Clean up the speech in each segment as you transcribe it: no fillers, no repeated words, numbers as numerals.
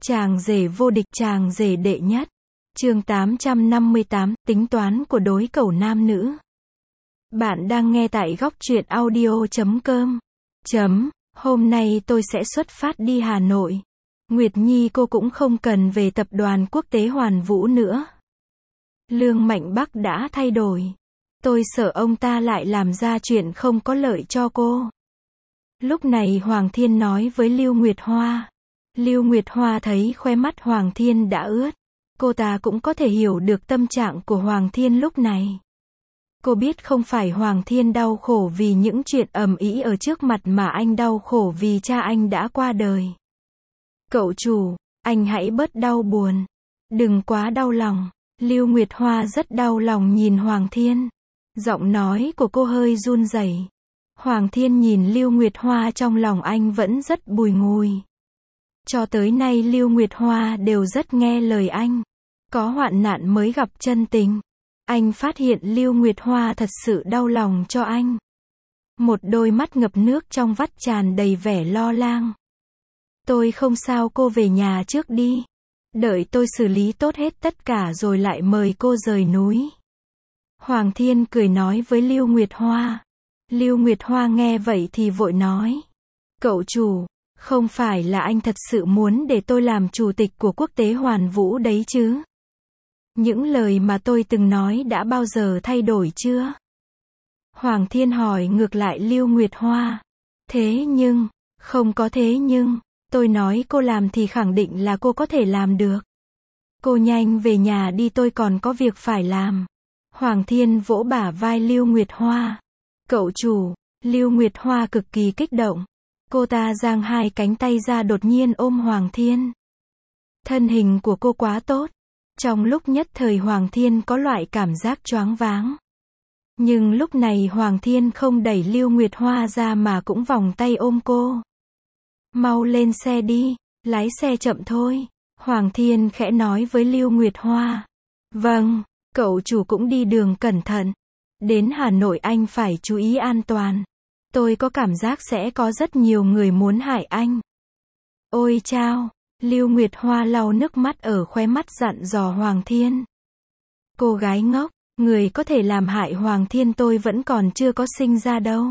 Chàng rể vô địch, chàng rể đệ nhất. Chương 858, tính toán của đối cẩu nam nữ. Bạn đang nghe tại góc truyện audio.com. Hôm nay tôi sẽ xuất phát đi Hà Nội. Nguyệt Nhi cô cũng không cần về tập đoàn quốc tế Hoàn Vũ nữa. Lương Mạnh Bắc đã thay đổi. Tôi sợ ông ta lại làm ra chuyện không có lợi cho cô. Lúc này Hoàng Thiên nói với Lưu Nguyệt Hoa. Lưu Nguyệt Hoa thấy khóe mắt Hoàng Thiên đã ướt. Cô ta cũng có thể hiểu được tâm trạng của Hoàng Thiên lúc này. Cô biết không phải Hoàng Thiên đau khổ vì những chuyện ầm ĩ ở trước mặt mà anh đau khổ vì cha anh đã qua đời. Cậu chủ, anh hãy bớt đau buồn. Đừng quá đau lòng. Lưu Nguyệt Hoa rất đau lòng nhìn Hoàng Thiên. Giọng nói của cô hơi run rẩy. Hoàng Thiên nhìn Lưu Nguyệt Hoa trong lòng anh vẫn rất bùi ngùi. Cho tới nay Lưu Nguyệt Hoa đều rất nghe lời anh. Có hoạn nạn mới gặp chân tình. Anh phát hiện Lưu Nguyệt Hoa thật sự đau lòng cho anh. Một đôi mắt ngập nước trong vắt tràn đầy vẻ lo lắng. Tôi không sao, cô về nhà trước đi. Đợi tôi xử lý tốt hết tất cả rồi lại mời cô rời núi. Hoàng Thiên cười nói với Lưu Nguyệt Hoa. Lưu Nguyệt Hoa nghe vậy thì vội nói. Cậu chủ, không phải là anh thật sự muốn để tôi làm chủ tịch của quốc tế Hoàn Vũ đấy chứ? Những lời mà tôi từng nói đã bao giờ thay đổi chưa? Hoàng Thiên hỏi ngược lại Lưu Nguyệt Hoa. Thế nhưng, không có thế nhưng, tôi nói cô làm thì khẳng định là cô có thể làm được. Cô nhanh về nhà đi, tôi còn có việc phải làm. Hoàng Thiên vỗ bả vai Lưu Nguyệt Hoa. Cậu chủ, Lưu Nguyệt Hoa cực kỳ kích động. Cô ta giang hai cánh tay ra đột nhiên ôm Hoàng Thiên. Thân hình của cô quá tốt. Trong lúc nhất thời Hoàng Thiên có loại cảm giác choáng váng. Nhưng lúc này Hoàng Thiên không đẩy Lưu Nguyệt Hoa ra mà cũng vòng tay ôm cô. Mau lên xe đi, lái xe chậm thôi. Hoàng Thiên khẽ nói với Lưu Nguyệt Hoa. Vâng, cậu chủ cũng đi đường cẩn thận. Đến Hà Nội anh phải chú ý an toàn. Tôi có cảm giác sẽ có rất nhiều người muốn hại anh. Ôi chao, Lưu Nguyệt Hoa lau nước mắt ở khóe mắt dặn dò Hoàng Thiên. Cô gái ngốc, người có thể làm hại Hoàng Thiên tôi vẫn còn chưa có sinh ra đâu.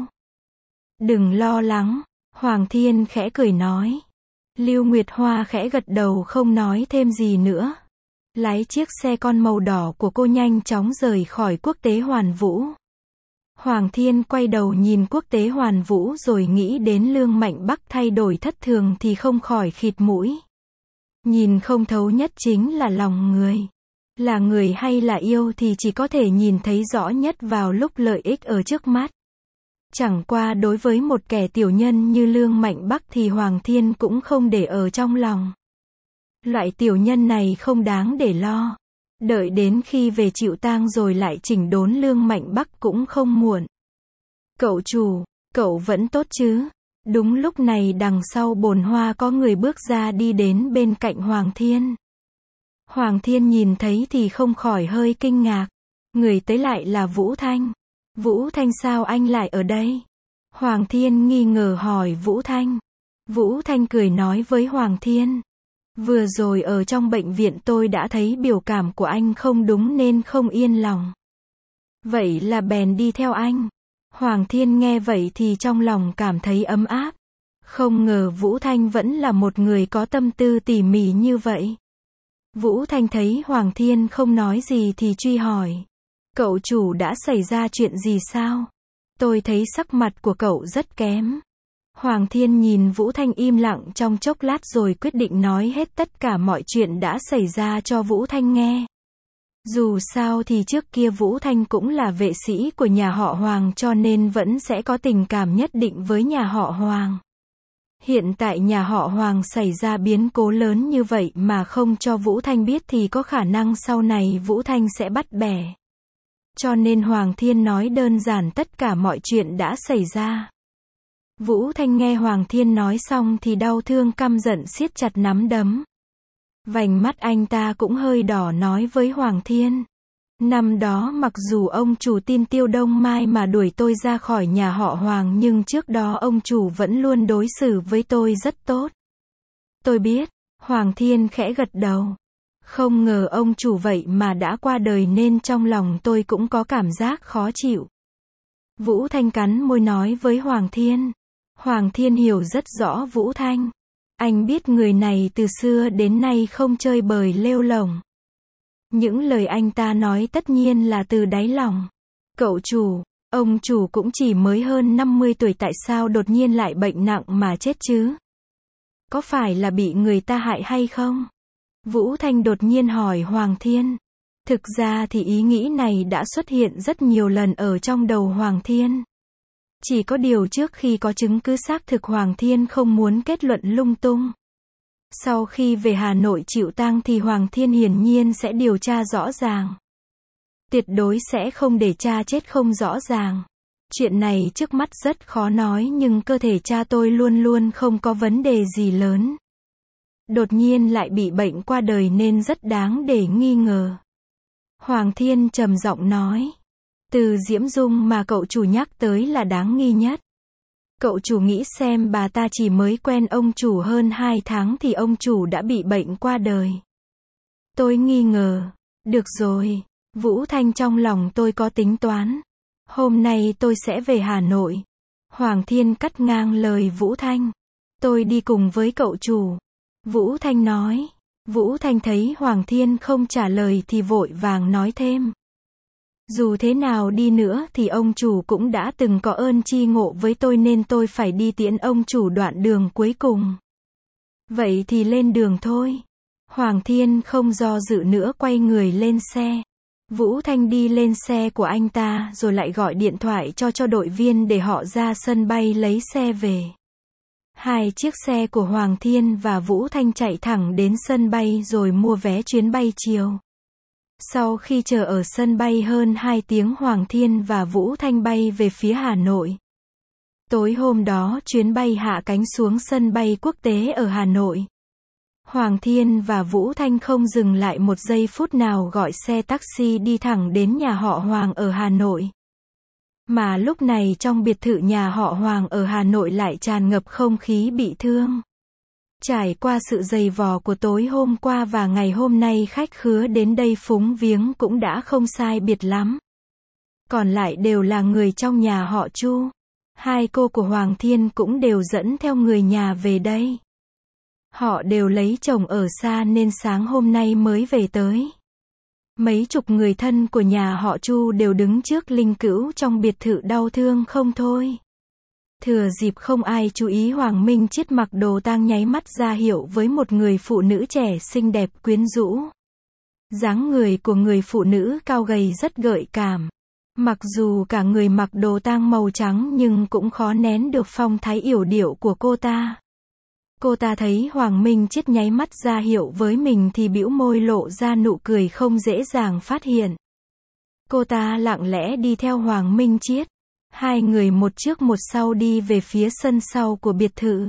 Đừng lo lắng, Hoàng Thiên khẽ cười nói. Lưu Nguyệt Hoa khẽ gật đầu không nói thêm gì nữa. Lái chiếc xe con màu đỏ của cô nhanh chóng rời khỏi quốc tế Hoàn Vũ. Hoàng Thiên quay đầu nhìn quốc tế Hoàn Vũ rồi nghĩ đến Lương Mạnh Bắc thay đổi thất thường thì không khỏi khịt mũi. Nhìn không thấu nhất chính là lòng người. Là người hay là yêu thì chỉ có thể nhìn thấy rõ nhất vào lúc lợi ích ở trước mắt. Chẳng qua đối với một kẻ tiểu nhân như Lương Mạnh Bắc thì Hoàng Thiên cũng không để ở trong lòng. Loại tiểu nhân này không đáng để lo. Đợi đến khi về chịu tang rồi lại chỉnh đốn Lương Mạnh Bắc cũng không muộn. Cậu chủ, cậu vẫn tốt chứ? Đúng lúc này đằng sau bồn hoa có người bước ra đi đến bên cạnh Hoàng Thiên. Hoàng Thiên nhìn thấy thì không khỏi hơi kinh ngạc. Người tới lại là Vũ Thanh. Vũ Thanh, sao anh lại ở đây? Hoàng Thiên nghi ngờ hỏi Vũ Thanh. Vũ Thanh cười nói với Hoàng Thiên. Vừa rồi ở trong bệnh viện tôi đã thấy biểu cảm của anh không đúng nên không yên lòng. Vậy là bèn đi theo anh. Hoàng Thiên nghe vậy thì trong lòng cảm thấy ấm áp. Không ngờ Vũ Thanh vẫn là một người có tâm tư tỉ mỉ như vậy. Vũ Thanh thấy Hoàng Thiên không nói gì thì truy hỏi. Cậu chủ đã xảy ra chuyện gì sao? Tôi thấy sắc mặt của cậu rất kém. Hoàng Thiên nhìn Vũ Thanh im lặng trong chốc lát rồi quyết định nói hết tất cả mọi chuyện đã xảy ra cho Vũ Thanh nghe. Dù sao thì trước kia Vũ Thanh cũng là vệ sĩ của nhà họ Hoàng cho nên vẫn sẽ có tình cảm nhất định với nhà họ Hoàng. Hiện tại nhà họ Hoàng xảy ra biến cố lớn như vậy mà không cho Vũ Thanh biết thì có khả năng sau này Vũ Thanh sẽ bắt bẻ. Cho nên Hoàng Thiên nói đơn giản tất cả mọi chuyện đã xảy ra. Vũ Thanh nghe Hoàng Thiên nói xong thì đau thương căm giận siết chặt nắm đấm. Vành mắt anh ta cũng hơi đỏ nói với Hoàng Thiên. Năm đó mặc dù ông chủ tin Tiêu Đông Mai mà đuổi tôi ra khỏi nhà họ Hoàng nhưng trước đó ông chủ vẫn luôn đối xử với tôi rất tốt. Tôi biết, Hoàng Thiên khẽ gật đầu. Không ngờ ông chủ vậy mà đã qua đời nên trong lòng tôi cũng có cảm giác khó chịu. Vũ Thanh cắn môi nói với Hoàng Thiên. Hoàng Thiên hiểu rất rõ Vũ Thanh. Anh biết người này từ xưa đến nay không chơi bời lêu lổng. Những lời anh ta nói tất nhiên là từ đáy lòng. Cậu chủ, ông chủ cũng chỉ mới hơn 50 tuổi tại sao đột nhiên lại bệnh nặng mà chết chứ? Có phải là bị người ta hại hay không? Vũ Thanh đột nhiên hỏi Hoàng Thiên. Thực ra thì ý nghĩ này đã xuất hiện rất nhiều lần ở trong đầu Hoàng Thiên. Chỉ có điều trước khi có chứng cứ xác thực Hoàng Thiên không muốn kết luận lung tung. Sau khi về Hà Nội chịu tang thì Hoàng Thiên hiển nhiên sẽ điều tra rõ ràng. Tuyệt đối sẽ không để cha chết không rõ ràng. Chuyện này trước mắt rất khó nói nhưng cơ thể cha tôi luôn luôn không có vấn đề gì lớn. Đột nhiên lại bị bệnh qua đời nên rất đáng để nghi ngờ. Hoàng Thiên trầm giọng nói. Từ Diễm Dung mà cậu chủ nhắc tới là đáng nghi nhất. Cậu chủ nghĩ xem bà ta chỉ mới quen ông chủ hơn 2 tháng thì ông chủ đã bị bệnh qua đời. Tôi nghi ngờ. Được rồi. Vũ Thanh trong lòng tôi có tính toán. Hôm nay tôi sẽ về Hà Nội. Hoàng Thiên cắt ngang lời Vũ Thanh. Tôi đi cùng với cậu chủ. Vũ Thanh nói. Vũ Thanh thấy Hoàng Thiên không trả lời thì vội vàng nói thêm. Dù thế nào đi nữa thì ông chủ cũng đã từng có ơn chi ngộ với tôi nên tôi phải đi tiễn ông chủ đoạn đường cuối cùng. Vậy thì lên đường thôi. Hoàng Thiên không do dự nữa quay người lên xe. Vũ Thanh đi lên xe của anh ta rồi lại gọi điện thoại cho đội viên để họ ra sân bay lấy xe về. 2 chiếc xe của Hoàng Thiên và Vũ Thanh chạy thẳng đến sân bay rồi mua vé chuyến bay chiều. Sau khi chờ ở sân bay hơn 2 tiếng Hoàng Thiên và Vũ Thanh bay về phía Hà Nội. Tối hôm đó chuyến bay hạ cánh xuống sân bay quốc tế ở Hà Nội. Hoàng Thiên và Vũ Thanh không dừng lại một giây phút nào gọi xe taxi đi thẳng đến nhà họ Hoàng ở Hà Nội. Mà lúc này trong biệt thự nhà họ Hoàng ở Hà Nội lại tràn ngập không khí bị thương. Trải qua sự dày vò của tối hôm qua và ngày hôm nay khách khứa đến đây phúng viếng cũng đã không sai biệt lắm. Còn lại đều là người trong nhà họ Chu. 2 cô của Hoàng Thiên cũng đều dẫn theo người nhà về đây. Họ đều lấy chồng ở xa nên sáng hôm nay mới về tới. Mấy chục người thân của nhà họ Chu đều đứng trước linh cữu trong biệt thự đau thương không thôi. Thừa dịp không ai chú ý Hoàng Minh Chiết mặc đồ tang nháy mắt ra hiệu với một người phụ nữ trẻ xinh đẹp quyến rũ. Dáng người của người phụ nữ cao gầy rất gợi cảm. Mặc dù cả người mặc đồ tang màu trắng nhưng cũng khó nén được phong thái yểu điệu của cô ta. Cô ta thấy Hoàng Minh Chiết nháy mắt ra hiệu với mình thì bĩu môi lộ ra nụ cười không dễ dàng phát hiện. Cô ta lặng lẽ đi theo Hoàng Minh Chiết. 2 người một trước một sau đi về phía sân sau của biệt thự.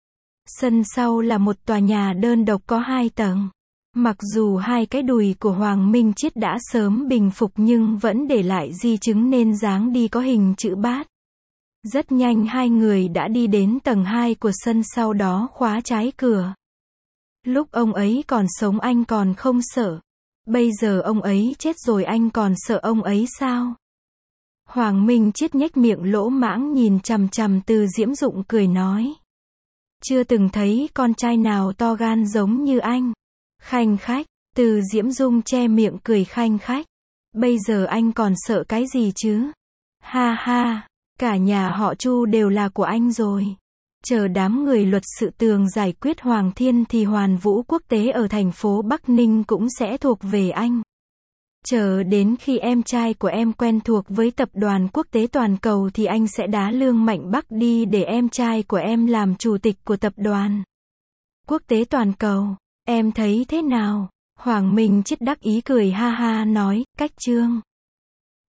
Sân sau là một tòa nhà đơn độc có 2 tầng. Mặc dù 2 cái đùi của Hoàng Minh Chiết đã sớm bình phục nhưng vẫn để lại di chứng nên dáng đi có hình chữ bát. Rất nhanh 2 người đã đi đến tầng 2 của sân sau đó khóa trái cửa. Lúc ông ấy còn sống anh còn không sợ. Bây giờ ông ấy chết rồi anh còn sợ ông ấy sao? Hoàng Minh Chiết nhếch miệng lỗ mãng nhìn chằm chằm Từ Diễm Dụng cười nói. Chưa từng thấy con trai nào to gan giống như anh. Khanh khách, Từ Diễm Dung che miệng cười khanh khách. Bây giờ anh còn sợ cái gì chứ? Ha ha, cả nhà họ Chu đều là của anh rồi. Chờ đám người luật sự tường giải quyết Hoàng Thiên thì Hoàn Vũ Quốc tế ở thành phố Bắc Ninh cũng sẽ thuộc về anh. Chờ đến khi em trai của em quen thuộc với tập đoàn quốc tế toàn cầu thì anh sẽ đá Lương Mạnh Bắc đi để em trai của em làm chủ tịch của tập đoàn quốc tế toàn cầu. Em thấy thế nào? Hoàng Minh Chiết đắc ý cười ha ha nói, cách Trương